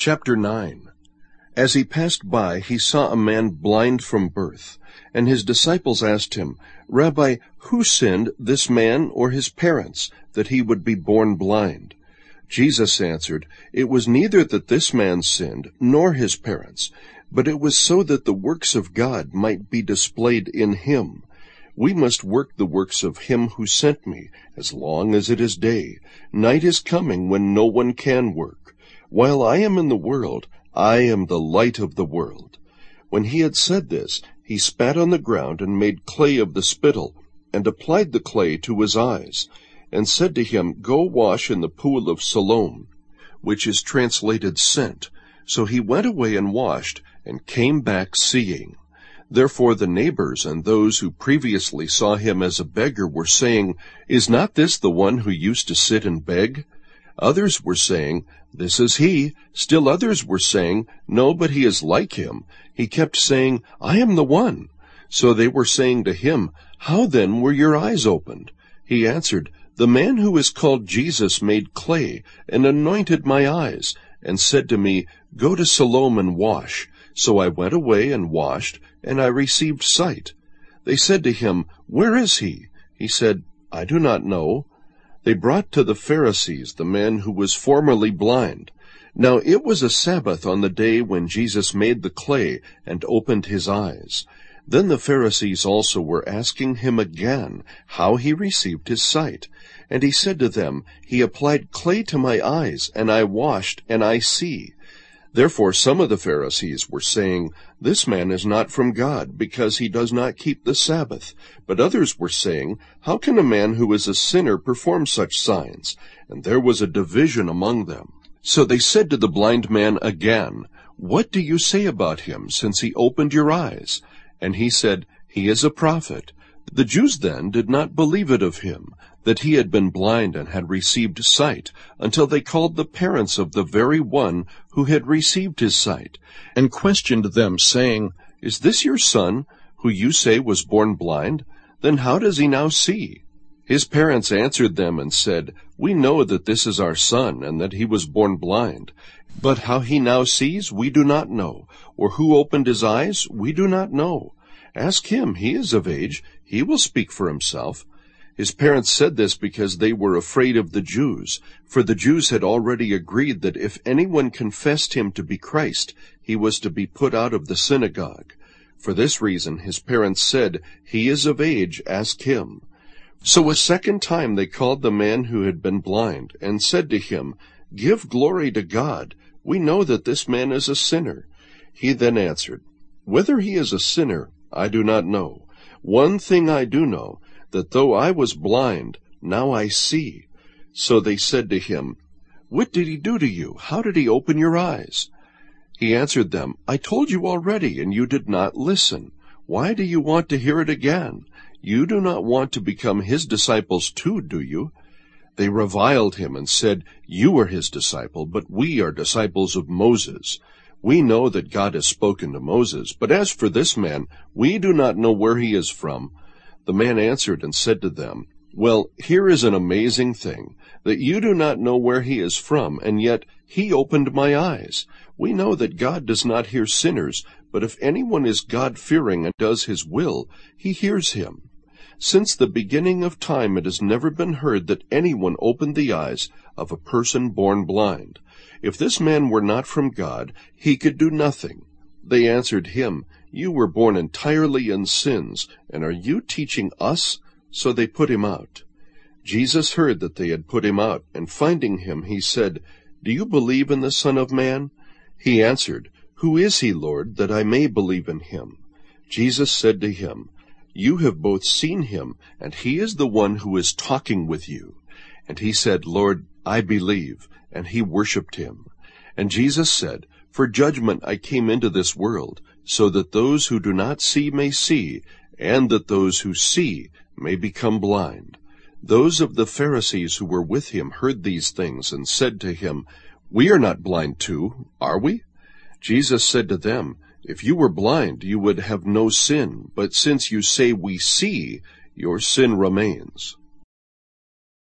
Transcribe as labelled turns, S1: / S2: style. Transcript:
S1: Chapter 9. As he passed by, he saw a man blind from birth, and his disciples asked him, "Rabbi, who sinned, this man or his parents, that he would be born blind?" Jesus answered, "It was neither that this man sinned, nor his parents, but it was so that the works of God might be displayed in him. We must work the works of him who sent me, as long as it is day. Night is coming when no one can work. While I am in the world, I am the light of the world." When he had said this, he spat on the ground and made clay of the spittle, and applied the clay to his eyes, and said to him, "Go wash in the pool of Siloam," which is translated sent. So he went away and washed, and came back seeing. Therefore the neighbors and those who previously saw him as a beggar were saying, "Is not this the one who used to sit and beg?" Others were saying, "This is he." Still others were saying, "No, but he is like him." He kept saying, "I am the one." So they were saying to him, "How then were your eyes opened?" He answered, "The man who is called Jesus made clay, and anointed my eyes, and said to me, 'Go to Siloam and wash.' So I went away and washed, and I received sight." They said to him, "Where is he?" He said, "I do not know." They brought to the Pharisees the man who was formerly blind. Now it was a Sabbath on the day when Jesus made the clay and opened his eyes. Then the Pharisees also were asking him again how he received his sight. And he said to them, "He applied clay to my eyes, and I washed, and I see." Therefore some of the Pharisees were saying, "This man is not from God, because he does not keep the Sabbath." But others were saying, "How can a man who is a sinner perform such signs?" And there was a division among them. So they said to the blind man again, "What do you say about him, since he opened your eyes?" And he said, "He is a prophet." The Jews then did not believe it of him, that he had been blind and had received sight, until they called the parents of the very one who had received his sight, and questioned them, saying, "Is this your son, who you say was born blind? Then how does he now see?" His parents answered them and said, "We know that this is our son, and that he was born blind. But how he now sees, we do not know, or who opened his eyes, we do not know. Ask him, he is of age, he will speak for himself." His parents said this because they were afraid of the Jews, for the Jews had already agreed that if anyone confessed him to be Christ, he was to be put out of the synagogue. For this reason his parents said, "He is of age, ask him." So a second time they called the man who had been blind, and said to him, "Give glory to God. We know that this man is a sinner." He then answered, "Whether he is a sinner, I do not know. One thing I do know, that though I was blind, now I see." So they said to him, "What did he do to you? How did he open your eyes?" He answered them, "I told you already, and you did not listen. Why do you want to hear it again? You do not want to become his disciples too, do you?" They reviled him and said, "You are his disciple, but we are disciples of Moses. We know that God has spoken to Moses, but as for this man, we do not know where he is from." The man answered and said to them, "Well, here is an amazing thing, that you do not know where he is from, and yet he opened my eyes. We know that God does not hear sinners, but if anyone is God-fearing and does his will, he hears him. Since the beginning of time it has never been heard that anyone opened the eyes of a person born blind. If this man were not from God, he could do nothing." They answered him, "You were born entirely in sins, and are you teaching us?" So they put him out. Jesus heard that they had put him out, and finding him, he said, "Do you believe in the Son of Man?" He answered, "Who is he, Lord, that I may believe in him?" Jesus said to him, "You have both seen him, and he is the one who is talking with you." And he said, "Lord, I believe," and he worshipped him. And Jesus said, "For judgment I came into this world, so that those who do not see may see, and that those who see may become blind." Those of the Pharisees who were with him heard these things, and said to him, "We are not blind too, are we?" Jesus said to them, "If you were blind, you would have no sin, but since you say we see, your sin remains."